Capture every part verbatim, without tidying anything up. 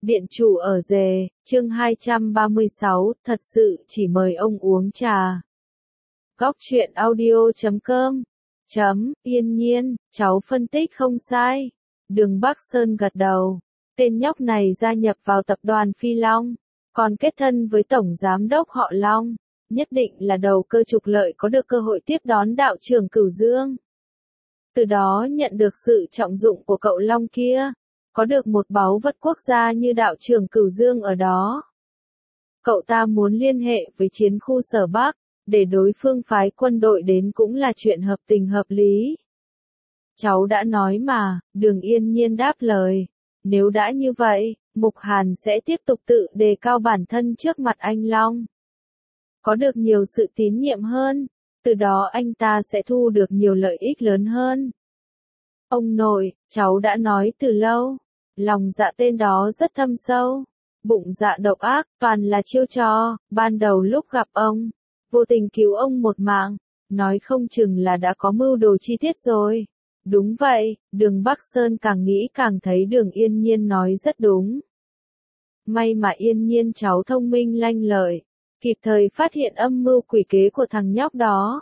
Điện chủ ở rề, chương hai trăm ba mươi sáu, thật sự chỉ mời ông uống trà. Góc truyện audio chấm com chấm, yên nhiên, cháu phân tích không sai. Đường Bắc Sơn gật đầu. Tên nhóc này gia nhập vào tập đoàn Phi Long, còn kết thân với tổng giám đốc họ Long, nhất định là đầu cơ trục lợi có được cơ hội tiếp đón đạo trưởng Cửu Dương. Từ đó nhận được sự trọng dụng của cậu Long kia, có được một báu vật quốc gia như đạo trưởng Cửu Dương ở đó. Cậu ta muốn liên hệ với chiến khu Sở Bắc, để đối phương phái quân đội đến cũng là chuyện hợp tình hợp lý. Cháu đã nói mà, Đường Yên Nhiên đáp lời. Nếu đã như vậy, Mục Hàn sẽ tiếp tục tự đề cao bản thân trước mặt anh Long. Có được nhiều sự tín nhiệm hơn, từ đó anh ta sẽ thu được nhiều lợi ích lớn hơn. Ông nội, cháu đã nói từ lâu, lòng dạ tên đó rất thâm sâu, bụng dạ độc ác, toàn là chiêu trò. Ban đầu lúc gặp ông, vô tình cứu ông một mạng, nói không chừng là đã có mưu đồ chi tiết rồi. Đúng vậy, Đường Bắc Sơn càng nghĩ càng thấy Đường Yên Nhiên nói rất đúng. May mà Yên Nhiên cháu thông minh lanh lợi, kịp thời phát hiện âm mưu quỷ kế của thằng nhóc đó.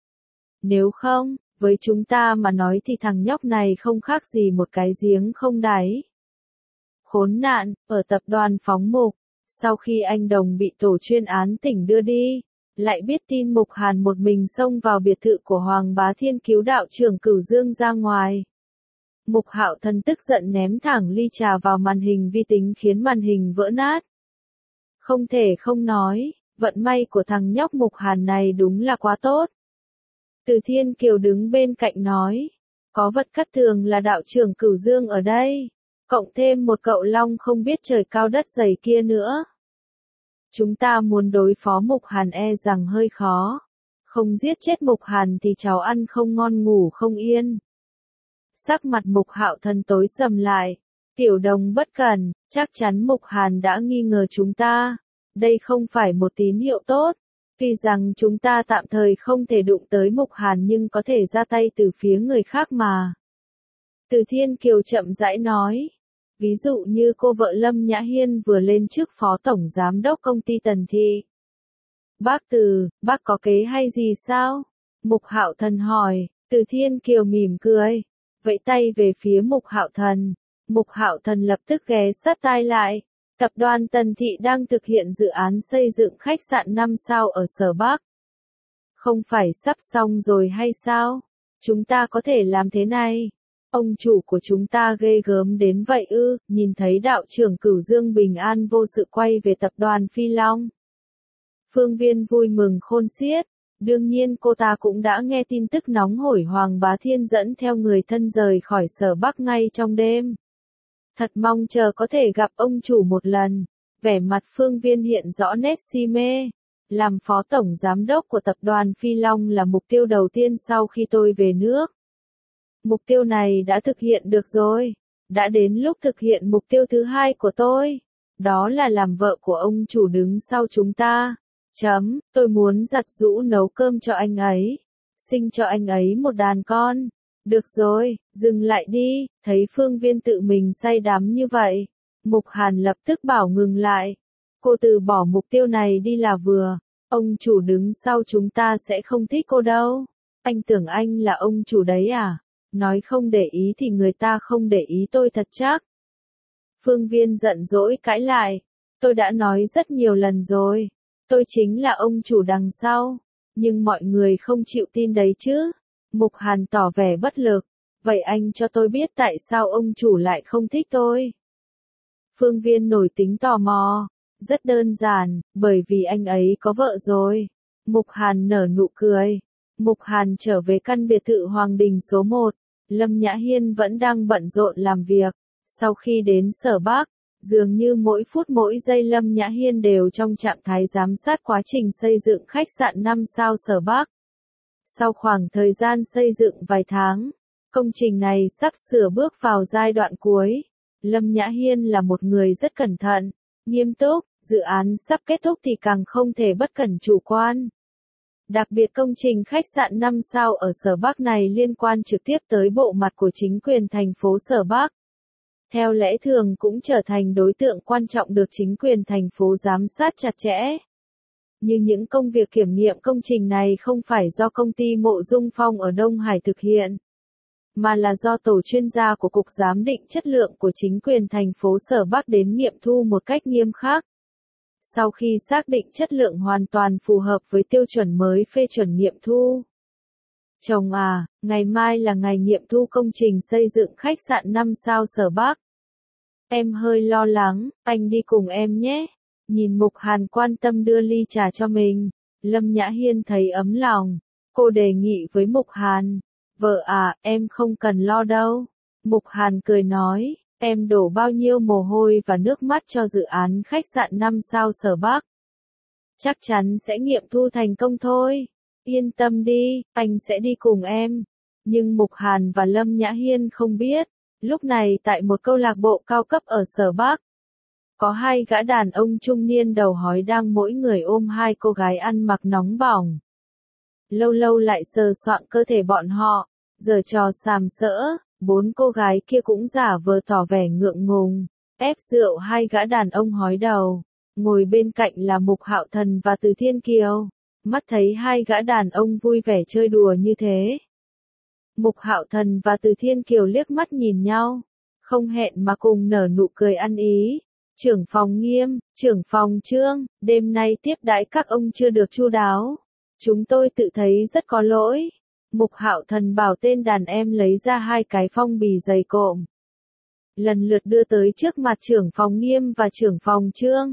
Nếu không, với chúng ta mà nói thì thằng nhóc này không khác gì một cái giếng không đáy. Khốn nạn, ở tập đoàn Phóng Mục, sau khi anh Đồng bị tổ chuyên án tỉnh đưa đi, lại biết tin Mục Hàn một mình xông vào biệt thự của Hoàng Bá Thiên cứu đạo trưởng Cửu Dương ra ngoài. Mục Hạo Thần tức giận ném thẳng ly trà vào màn hình vi tính khiến màn hình vỡ nát. Không thể không nói, vận may của thằng nhóc Mục Hàn này đúng là quá tốt. Từ Thiên Kiều đứng bên cạnh nói, có vật cát tường là đạo trưởng Cửu Dương ở đây, cộng thêm một cậu Long không biết trời cao đất dày kia nữa. Chúng ta muốn đối phó Mục Hàn e rằng hơi khó. Không giết chết Mục Hàn thì cháu ăn không ngon ngủ không yên. Sắc mặt Mục Hạo Thần tối sầm lại. Tiểu Đồng bất cẩn, chắc chắn Mục Hàn đã nghi ngờ chúng ta. Đây không phải một tín hiệu tốt. Tuy rằng chúng ta tạm thời không thể đụng tới Mục Hàn nhưng có thể ra tay từ phía người khác mà. Từ Thiên Kiều chậm rãi nói. Ví dụ như cô vợ Lâm Nhã Hiên vừa lên chức phó tổng giám đốc công ty Tần Thị. Bác Từ, bác có kế hay gì sao? Mục Hạo Thần hỏi. Từ Thiên Kiều mỉm cười, vẫy tay về phía Mục Hạo Thần. Mục Hạo Thần lập tức ghé sát tai lại. Tập đoàn Tần Thị đang thực hiện dự án xây dựng khách sạn năm sao ở Sở Bắc. Không phải sắp xong rồi hay sao? Chúng ta có thể làm thế này. Ông chủ của chúng ta ghê gớm đến vậy ư? Nhìn thấy đạo trưởng Cửu Dương bình an vô sự quay về tập đoàn Phi Long. Phương Viên vui mừng khôn xiết. Đương nhiên cô ta cũng đã nghe tin tức nóng hổi Hoàng Bá Thiên dẫn theo người thân rời khỏi Sở Bắc ngay trong đêm. Thật mong chờ có thể gặp ông chủ một lần. Vẻ mặt Phương Viên hiện rõ nét si mê. Làm phó tổng giám đốc của tập đoàn Phi Long là mục tiêu đầu tiên sau khi tôi về nước. Mục tiêu này đã thực hiện được rồi. Đã đến lúc thực hiện mục tiêu thứ hai của tôi. Đó là làm vợ của ông chủ đứng sau chúng ta. Chấm, tôi muốn giặt giũ nấu cơm cho anh ấy. Sinh cho anh ấy một đàn con. Được rồi, dừng lại đi. Thấy Phương Viên tự mình say đắm như vậy. Mục Hàn lập tức bảo ngừng lại. Cô từ bỏ mục tiêu này đi là vừa. Ông chủ đứng sau chúng ta sẽ không thích cô đâu. Anh tưởng anh là ông chủ đấy à? Nói không để ý thì người ta không để ý tôi thật chắc. Phương Viên giận dỗi cãi lại. Tôi đã nói rất nhiều lần rồi. Tôi chính là ông chủ đằng sau. Nhưng mọi người không chịu tin đấy chứ. Mục Hàn tỏ vẻ bất lực. Vậy anh cho tôi biết tại sao ông chủ lại không thích tôi. Phương Viên nổi tính tò mò. Rất đơn giản, bởi vì anh ấy có vợ rồi. Mục Hàn nở nụ cười. Mục Hàn trở về căn biệt thự Hoàng Đình số một. Lâm Nhã Hiên vẫn đang bận rộn làm việc. Sau khi đến Sở Bắc, dường như mỗi phút mỗi giây Lâm Nhã Hiên đều trong trạng thái giám sát quá trình xây dựng khách sạn năm sao Sở Bắc. Sau khoảng thời gian xây dựng vài tháng, công trình này sắp sửa bước vào giai đoạn cuối. Lâm Nhã Hiên là một người rất cẩn thận, nghiêm túc, dự án sắp kết thúc thì càng không thể bất cẩn chủ quan. Đặc biệt công trình khách sạn năm sao ở Sở Bắc này liên quan trực tiếp tới bộ mặt của chính quyền thành phố Sở Bắc. theo lẽ thường cũng trở thành đối tượng quan trọng được chính quyền thành phố giám sát chặt chẽ. Nhưng những công việc kiểm nghiệm công trình này không phải do công ty Mộ Dung Phong ở Đông Hải thực hiện, mà là do tổ chuyên gia của Cục Giám định Chất lượng của chính quyền thành phố Sở Bắc đến nghiệm thu một cách nghiêm khắc. Sau khi xác định chất lượng hoàn toàn phù hợp với tiêu chuẩn mới phê chuẩn nghiệm thu. Chồng à, ngày mai là ngày nghiệm thu công trình xây dựng khách sạn năm sao Sở Bắc. Em hơi lo lắng, anh đi cùng em nhé. Nhìn Mục Hàn quan tâm đưa ly trà cho mình, Lâm Nhã Hiên thấy ấm lòng. Cô đề nghị với Mục Hàn, vợ à, em không cần lo đâu. Mục Hàn cười nói, em đổ bao nhiêu mồ hôi và nước mắt cho dự án khách sạn năm sao Sở Bắc. Chắc chắn sẽ nghiệm thu thành công thôi. Yên tâm đi, anh sẽ đi cùng em. Nhưng Mục Hàn và Lâm Nhã Hiên không biết, lúc này tại một câu lạc bộ cao cấp ở Sở Bắc, có hai gã đàn ông trung niên đầu hói đang mỗi người ôm hai cô gái ăn mặc nóng bỏng. Lâu lâu lại sờ soạng cơ thể bọn họ, giở trò sàm sỡ, bốn cô gái kia cũng giả vờ tỏ vẻ ngượng ngùng, ép rượu hai gã đàn ông hói đầu. Ngồi bên cạnh là Mục Hạo Thần và Từ Thiên Kiều, mắt thấy hai gã đàn ông vui vẻ chơi đùa như thế. Mục Hạo Thần và Từ Thiên Kiều liếc mắt nhìn nhau, không hẹn mà cùng nở nụ cười ăn ý. Trưởng phòng Nghiêm, trưởng phòng Trương, đêm nay tiếp đãi các ông chưa được chu đáo. Chúng tôi tự thấy rất có lỗi. Mục Hạo Thần bảo tên đàn em lấy ra hai cái phong bì dày cộm, lần lượt đưa tới trước mặt trưởng phòng Nghiêm và trưởng phòng Trương.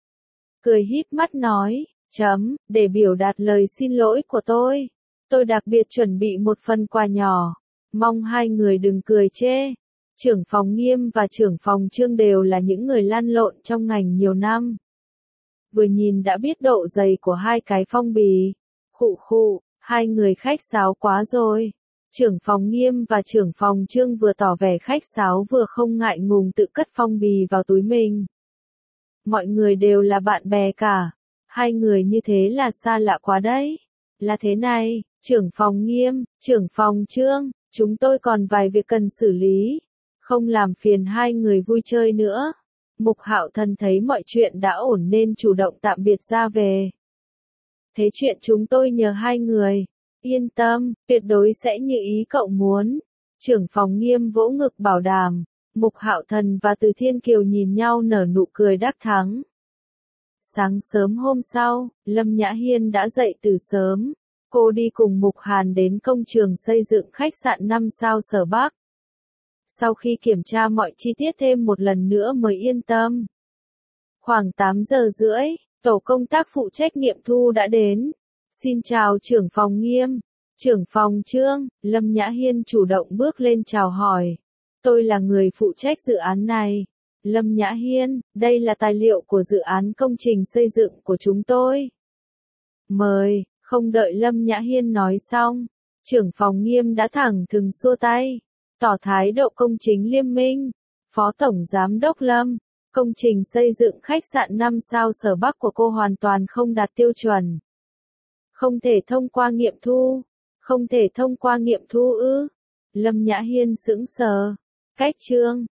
Cười híp mắt nói, chấm, để biểu đạt lời xin lỗi của tôi. Tôi đặc biệt chuẩn bị một phần quà nhỏ, mong hai người đừng cười chê. Trưởng phòng Nghiêm và trưởng phòng Trương đều là những người lăn lộn trong ngành nhiều năm. Vừa nhìn đã biết độ dày của hai cái phong bì. Khụ khụ, hai người khách sáo quá rồi. Trưởng phòng Nghiêm và trưởng phòng Trương vừa tỏ vẻ khách sáo vừa không ngại ngùng tự cất phong bì vào túi mình. Mọi người đều là bạn bè cả. Hai người như thế là xa lạ quá đấy. Là thế này, trưởng phòng Nghiêm, trưởng phòng Trương, chúng tôi còn vài việc cần xử lý. Không làm phiền hai người vui chơi nữa. Mục Hạo Thần thấy mọi chuyện đã ổn nên chủ động tạm biệt ra về. Thế chuyện chúng tôi nhờ hai người. Yên tâm, tuyệt đối sẽ như ý cậu muốn. Trưởng phòng Nghiêm vỗ ngực bảo đảm. Mục Hạo Thần và Từ Thiên Kiều nhìn nhau nở nụ cười đắc thắng. Sáng sớm hôm sau, Lâm Nhã Hiên đã dậy từ sớm. Cô đi cùng Mục Hàn đến công trường xây dựng khách sạn năm sao Sở Bắc. Sau khi kiểm tra mọi chi tiết thêm một lần nữa mới yên tâm. Khoảng tám giờ rưỡi, tổ công tác phụ trách nghiệm thu đã đến. Xin chào trưởng phòng Nghiêm, trưởng phòng Trương. Lâm Nhã Hiên chủ động bước lên chào hỏi. Tôi là người phụ trách dự án này. Lâm Nhã Hiên, đây là tài liệu của dự án công trình xây dựng của chúng tôi. Mời, không đợi Lâm Nhã Hiên nói xong, trưởng phòng Nghiêm đã thẳng thừng xua tay, tỏ thái độ công chính liêm minh. Phó Tổng Giám đốc Lâm, công trình xây dựng khách sạn năm sao Sở Bắc của cô hoàn toàn không đạt tiêu chuẩn. Không thể thông qua nghiệm thu. Không thể thông qua nghiệm thu ư? Lâm Nhã Hiên sững sờ. Cách Trương,